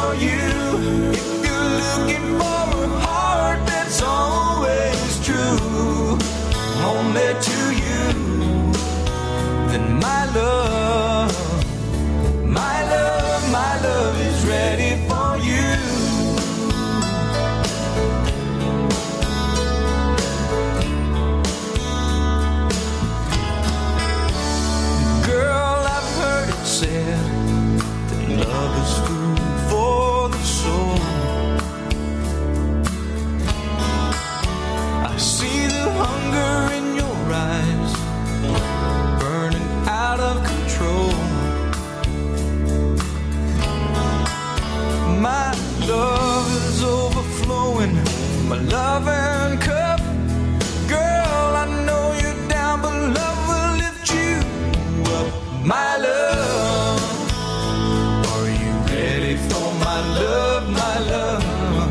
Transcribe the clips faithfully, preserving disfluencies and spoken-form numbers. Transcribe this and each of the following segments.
for you. If you're looking for a heart that's always true, only to you, then my love, my love, my love is ready for you. Girl, I've heard it said that love is food for the soul. I see the hunger in your eyes, burning out of control. My love is overflowing, my loving cup. Girl, I know you're down, but love will lift you up. My love, are you ready for my love, my love?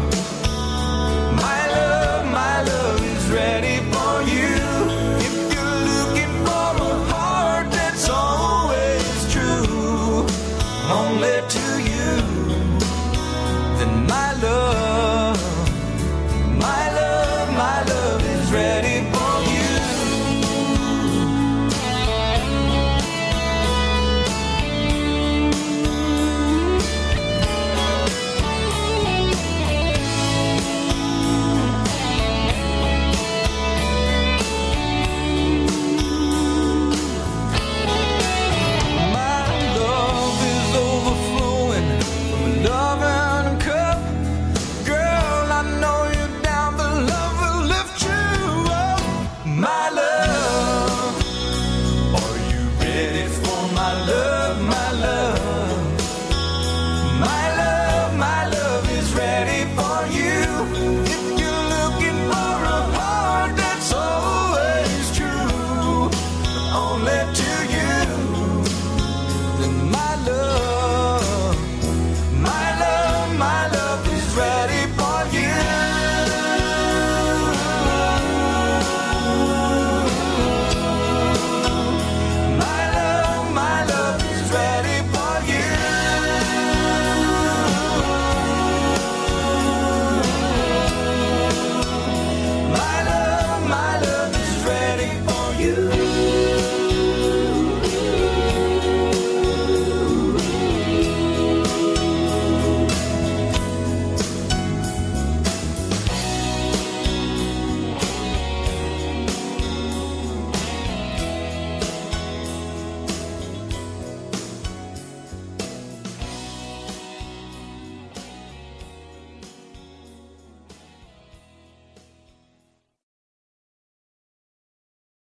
My love, my love is ready for you. If you're looking for a heart that's always true, only to you, then my love,